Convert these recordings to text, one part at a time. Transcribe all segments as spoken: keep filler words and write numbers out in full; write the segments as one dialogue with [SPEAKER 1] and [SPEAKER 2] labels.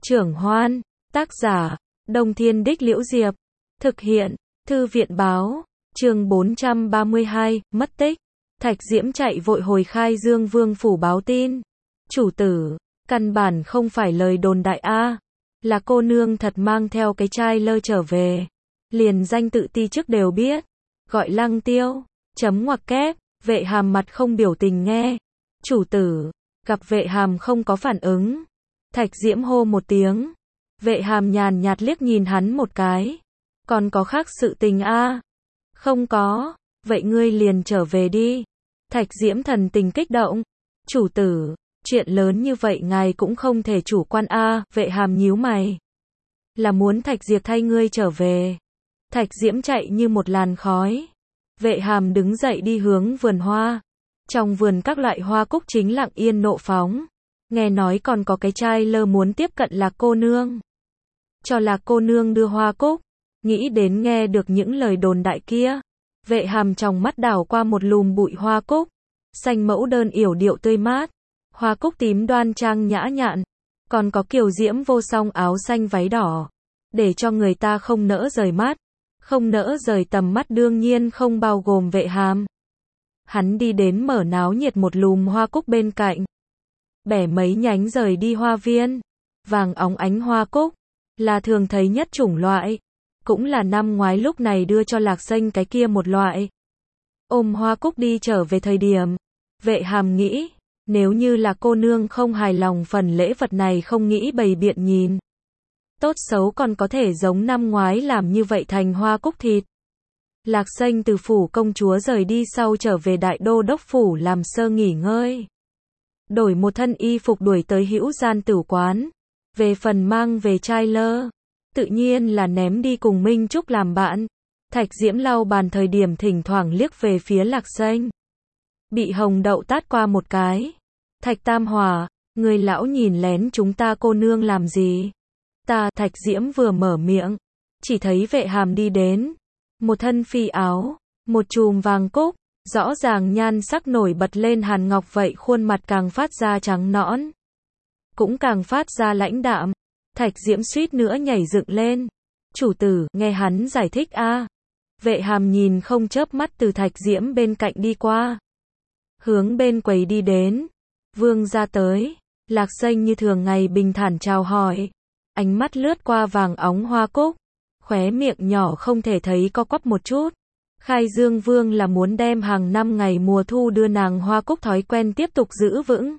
[SPEAKER 1] Trưởng Hoan, tác giả, Đông Thiên Đích Liễu Diệp, thực hiện, Thư viện Báo, chương bốn trăm ba mươi hai, mất tích. Thạch Diễm chạy vội hồi Khai Dương Vương phủ báo tin. Chủ tử, căn bản không phải lời đồn đại a, là cô nương thật mang theo cái trai lơ trở về. Liền danh tự ti chức đều biết, gọi Lăng Tiêu, chấm ngoặc kép, Vệ Hàm mặt không biểu tình nghe. Chủ tử, gặp Vệ Hàm không có phản ứng. Thạch Diễm hô một tiếng. Vệ Hàm nhàn nhạt liếc nhìn hắn một cái. Còn có khác sự tình a? Không có, vậy ngươi liền trở về đi. Thạch Diễm thần tình kích động. Chủ tử, chuyện lớn như vậy ngài cũng không thể chủ quan a. Vệ Hàm nhíu mày. Là muốn Thạch Diệp thay ngươi trở về. Thạch Diễm chạy như một làn khói. Vệ Hàm đứng dậy đi hướng vườn hoa. Trong vườn các loại hoa cúc chính lặng yên nộ phóng. Nghe nói còn có cái trai lơ muốn tiếp cận Lạc cô nương. Cho Lạc cô nương đưa hoa cúc. Nghĩ đến nghe được những lời đồn đại kia. Vệ Hàm trong mắt đảo qua một lùm bụi hoa cúc. Xanh mẫu đơn yểu điệu tươi mát. Hoa cúc tím đoan trang nhã nhặn. Còn có kiều diễm vô song áo xanh váy đỏ. Để cho người ta không nỡ rời mắt. Không nỡ rời tầm mắt đương nhiên không bao gồm Vệ Hàm. Hắn đi đến mở náo nhiệt một lùm hoa cúc bên cạnh. Bẻ mấy nhánh rời đi hoa viên. Vàng óng ánh hoa cúc. Là thường thấy nhất chủng loại. Cũng là năm ngoái lúc này đưa cho Lạc Xanh cái kia một loại. Ôm hoa cúc đi trở về thời điểm. Vệ Hàm nghĩ. Nếu như là cô nương không hài lòng phần lễ vật này không nghĩ bày biện nhìn. Tốt xấu còn có thể giống năm ngoái làm như vậy thành hoa cúc thịt. Lạc Xanh từ phủ công chúa rời đi sau trở về đại đô đốc phủ làm sơ nghỉ ngơi. Đổi một thân y phục đuổi tới Hữu Gian Tửu quán. Về phần mang về trai lơ. Tự nhiên là ném đi cùng Minh Trúc làm bạn. Thạch Diễm lau bàn thời điểm thỉnh thoảng liếc về phía Lạc Xanh. Bị Hồng Đậu tát qua một cái. Thạch Tam Hòa, người lão nhìn lén chúng ta cô nương làm gì? Ta, Thạch Diễm vừa mở miệng. Chỉ thấy Vệ Hàm đi đến. Một thân phi áo. Một chùm vàng cúc. Rõ ràng nhan sắc nổi bật lên hàn ngọc vậy khuôn mặt càng phát ra trắng nõn. Cũng càng phát ra lãnh đạm. Thạch Diễm suýt nữa nhảy dựng lên. Chủ tử, nghe hắn giải thích a. Vệ Hàm nhìn không chớp mắt từ Thạch Diễm bên cạnh đi qua. Hướng bên quầy đi đến. Vương ra tới. Lạc Xanh như thường ngày bình thản chào hỏi. Ánh mắt lướt qua vàng óng hoa cúc. Khóe miệng nhỏ không thể thấy co quắp một chút. Khai Dương Vương là muốn đem hàng năm ngày mùa thu đưa nàng hoa cúc thói quen tiếp tục giữ vững.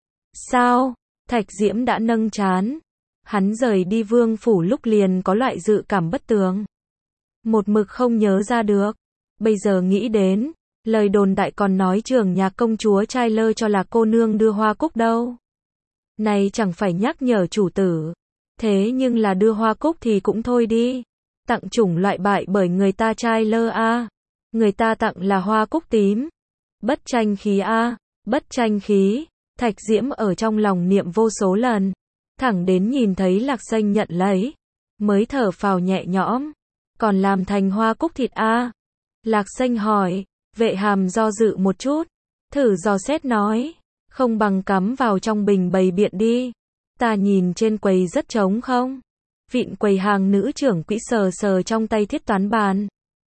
[SPEAKER 1] Sao? Thạch Diễm đã nâng trán. Hắn rời đi vương phủ lúc liền có loại dự cảm bất tường. Một mực không nhớ ra được. Bây giờ nghĩ đến. Lời đồn đại còn nói trưởng nhà công chúa trai lơ cho Lạc cô nương đưa hoa cúc đâu. Này chẳng phải nhắc nhở chủ tử. Thế nhưng là đưa hoa cúc thì cũng thôi đi. Tặng chủng loại bại bởi người ta trai lơ a. Người ta tặng là hoa cúc tím. Bất tranh khí a. Bất tranh khí. Thạch Diễm ở trong lòng niệm vô số lần. Thẳng đến nhìn thấy Lạc Xanh nhận lấy. Mới thở phào nhẹ nhõm. Còn làm thành hoa cúc thịt a. Lạc Xanh hỏi. Vệ Hàm do dự một chút. Thử dò xét nói. Không bằng cắm vào trong bình bày biện đi. Ta nhìn trên quầy rất trống không? Vịn quầy hàng nữ trưởng quỹ sờ sờ trong tay thiết toán bàn.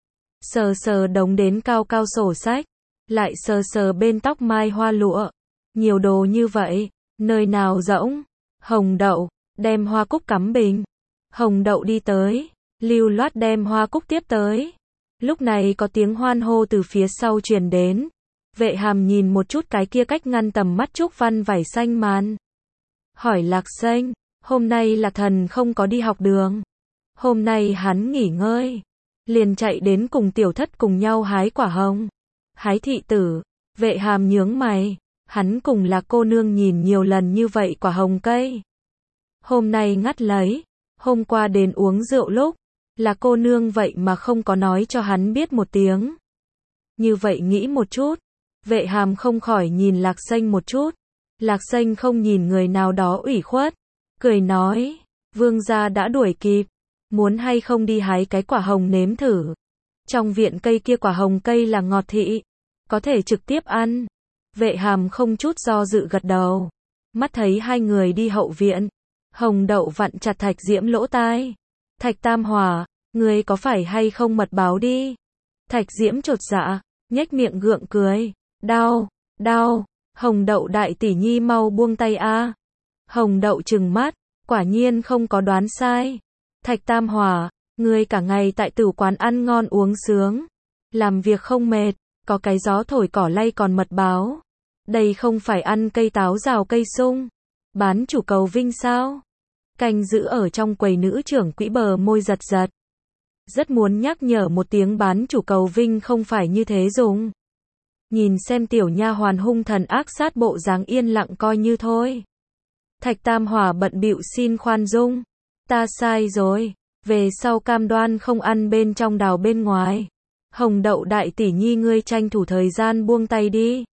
[SPEAKER 1] Sờ sờ đống đến cao cao sổ sách. Lại sờ sờ bên tóc mai hoa lụa. Nhiều đồ như vậy. Nơi nào rỗng? Hồng Đậu, đem hoa cúc cắm bình. Hồng Đậu đi tới. Lưu loát đem hoa cúc tiếp tới. Lúc này có tiếng hoan hô từ phía sau truyền đến. Vệ Hàm nhìn một chút cái kia cách ngăn tầm mắt trúc văn vải xanh màn. Hỏi Lạc Xanh, hôm nay Lạc Thần không có đi học đường. Hôm nay hắn nghỉ ngơi. Liền chạy đến cùng tiểu thất cùng nhau hái quả hồng. Hái thị tử. Vệ Hàm nhướng mày. Hắn cùng Lạc cô nương nhìn nhiều lần như vậy quả hồng cây. Hôm nay ngắt lấy. Hôm qua đến uống rượu lúc. Lạc cô nương vậy mà không có nói cho hắn biết một tiếng. Như vậy nghĩ một chút. Vệ Hàm không khỏi nhìn Lạc Xanh một chút. Lạc Xanh không nhìn người nào đó ủy khuất. Cười nói. Vương gia đã đuổi kịp. Muốn hay không đi hái cái quả hồng nếm thử. Trong viện cây kia quả hồng cây là ngọt thị. Có thể trực tiếp ăn. Vệ Hàm không chút do dự gật đầu. Mắt thấy hai người đi hậu viện. Hồng Đậu vặn chặt Thạch Diễm lỗ tai. Thạch Tam Hòa, ngươi có phải hay không mật báo đi? Thạch Diễm chột dạ, nhếch miệng gượng cười. Đau, đau, Hồng Đậu đại tỷ nhi mau buông tay a. Hồng Đậu trừng mắt, quả nhiên không có đoán sai. Thạch Tam Hòa, ngươi cả ngày tại tử quán ăn ngon uống sướng, làm việc không mệt, có cái gió thổi cỏ lay còn mật báo. Đây không phải ăn cây táo rào cây sung, bán chủ cầu vinh sao? Canh giữ ở trong quầy nữ trưởng quỹ bờ môi giật giật. Rất muốn nhắc nhở một tiếng bán chủ cầu vinh không phải như thế dùng. Nhìn xem tiểu nha hoàn hung thần ác sát bộ dáng yên lặng coi như thôi. Thạch Tam Hòa bận bịu xin khoan dung. Ta sai rồi, về sau cam đoan không ăn bên trong đào bên ngoài. Hồng Đậu đại tỷ nhi ngươi tranh thủ thời gian buông tay đi.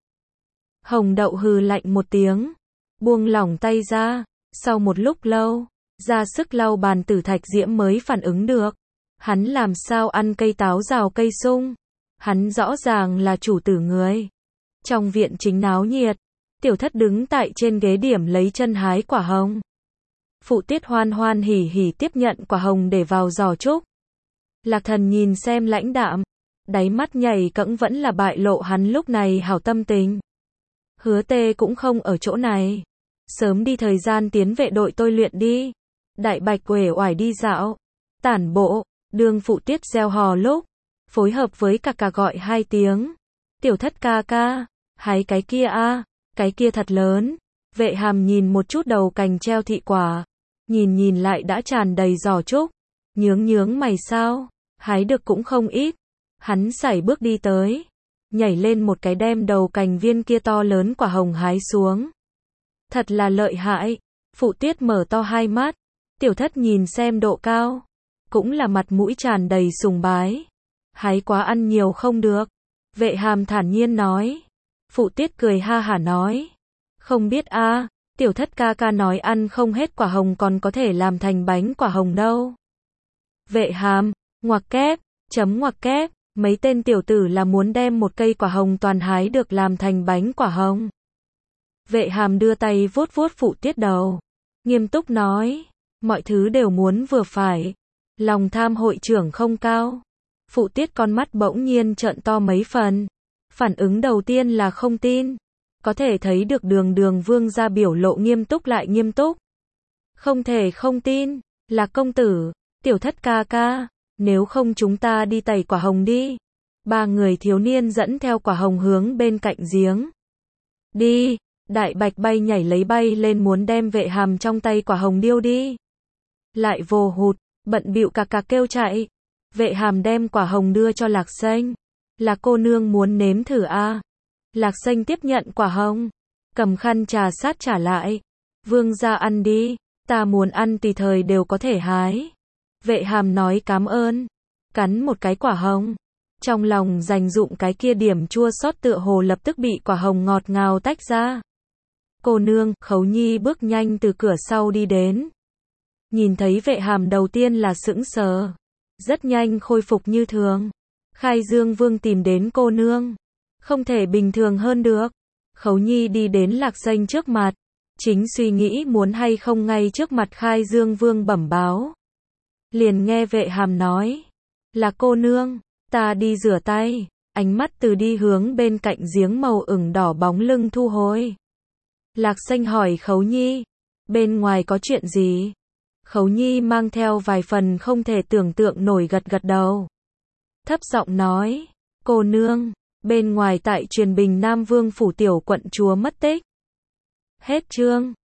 [SPEAKER 1] Hồng Đậu hừ lạnh một tiếng, buông lỏng tay ra. Sau một lúc lâu, ra sức lau bàn tử Thạch Diễm mới phản ứng được. Hắn làm sao ăn cây táo rào cây sung? Hắn rõ ràng là chủ tử người. Trong viện chính náo nhiệt, tiểu thất đứng tại trên ghế điểm lấy chân hái quả hồng. Phụ Tiết hoan hoan hỉ hỉ tiếp nhận quả hồng để vào giỏ trúc. Lạc Thần nhìn xem lãnh đạm, đáy mắt nhảy cẫng vẫn là bại lộ hắn lúc này hảo tâm tình. Hứa Tê cũng không ở chỗ này. Sớm đi thời gian tiến vệ đội tôi luyện đi. Đại Bạch uể oải đi dạo, tản bộ, đường Phụ Tiết gieo hò lúc, phối hợp với cà cà gọi hai tiếng. Tiểu thất ca ca, hái cái kia a, cái kia thật lớn. Vệ Hàm nhìn một chút đầu cành treo thị quả, nhìn nhìn lại đã tràn đầy giỏ trúc, nhướng nhướng mày sao, hái được cũng không ít. Hắn sải bước đi tới, nhảy lên một cái đem đầu cành viên kia to lớn quả hồng hái xuống. Thật là lợi hại. Phụ Tiết mở to hai mắt, tiểu thất nhìn xem độ cao, cũng là mặt mũi tràn đầy sùng bái. Hái quá ăn nhiều không được. Vệ Hàm thản nhiên nói. Phụ Tiết cười ha hả nói. Không biết a, à, tiểu thất ca ca nói ăn không hết quả hồng còn có thể làm thành bánh quả hồng đâu. Vệ Hàm, ngoặc kép, chấm ngoặc kép, mấy tên tiểu tử là muốn đem một cây quả hồng toàn hái được làm thành bánh quả hồng. Vệ Hàm đưa tay vuốt vuốt Phụ Tiết đầu, nghiêm túc nói, mọi thứ đều muốn vừa phải, lòng tham hội trưởng không cao. Phụ Tiết con mắt bỗng nhiên trợn to mấy phần, phản ứng đầu tiên là không tin, có thể thấy được Đường Đường Vương gia biểu lộ nghiêm túc lại nghiêm túc. Không thể không tin, là công tử, tiểu thất ca ca, nếu không chúng ta đi tẩy quả hồng đi. Ba người thiếu niên dẫn theo quả hồng hướng bên cạnh giếng. Đi. Đại Bạch bay nhảy lấy bay lên muốn đem Vệ Hàm trong tay quả hồng điêu đi. Lại vồ hụt, bận bịu cà cà kêu chạy. Vệ Hàm đem quả hồng đưa cho Lạc Xanh. Là cô nương muốn nếm thử a. À? Lạc Xanh tiếp nhận quả hồng, cầm khăn trà sát trả lại. Vương gia ăn đi, ta muốn ăn tùy thời đều có thể hái. Vệ Hàm nói cám ơn, cắn một cái quả hồng. Trong lòng dành dụm cái kia điểm chua xót tựa hồ lập tức bị quả hồng ngọt ngào tách ra. Cô nương, Khấu Nhi bước nhanh từ cửa sau đi đến. Nhìn thấy Vệ Hàm đầu tiên là sững sờ, rất nhanh khôi phục như thường. Khai Dương Vương tìm đến cô nương, không thể bình thường hơn được. Khấu Nhi đi đến Lạc Xanh trước mặt, chính suy nghĩ muốn hay không ngay trước mặt Khai Dương Vương bẩm báo. Liền nghe Vệ Hàm nói, là cô nương, ta đi rửa tay. Ánh mắt từ đi hướng bên cạnh giếng màu ửng đỏ bóng lưng thu hồi. Lạc Xanh hỏi Khấu Nhi, bên ngoài có chuyện gì? Khấu Nhi mang theo vài phần không thể tưởng tượng nổi gật gật đầu. Thấp giọng nói, cô nương, bên ngoài tại Truyền Bình Nam Vương phủ tiểu quận chúa mất tích. Hết chương.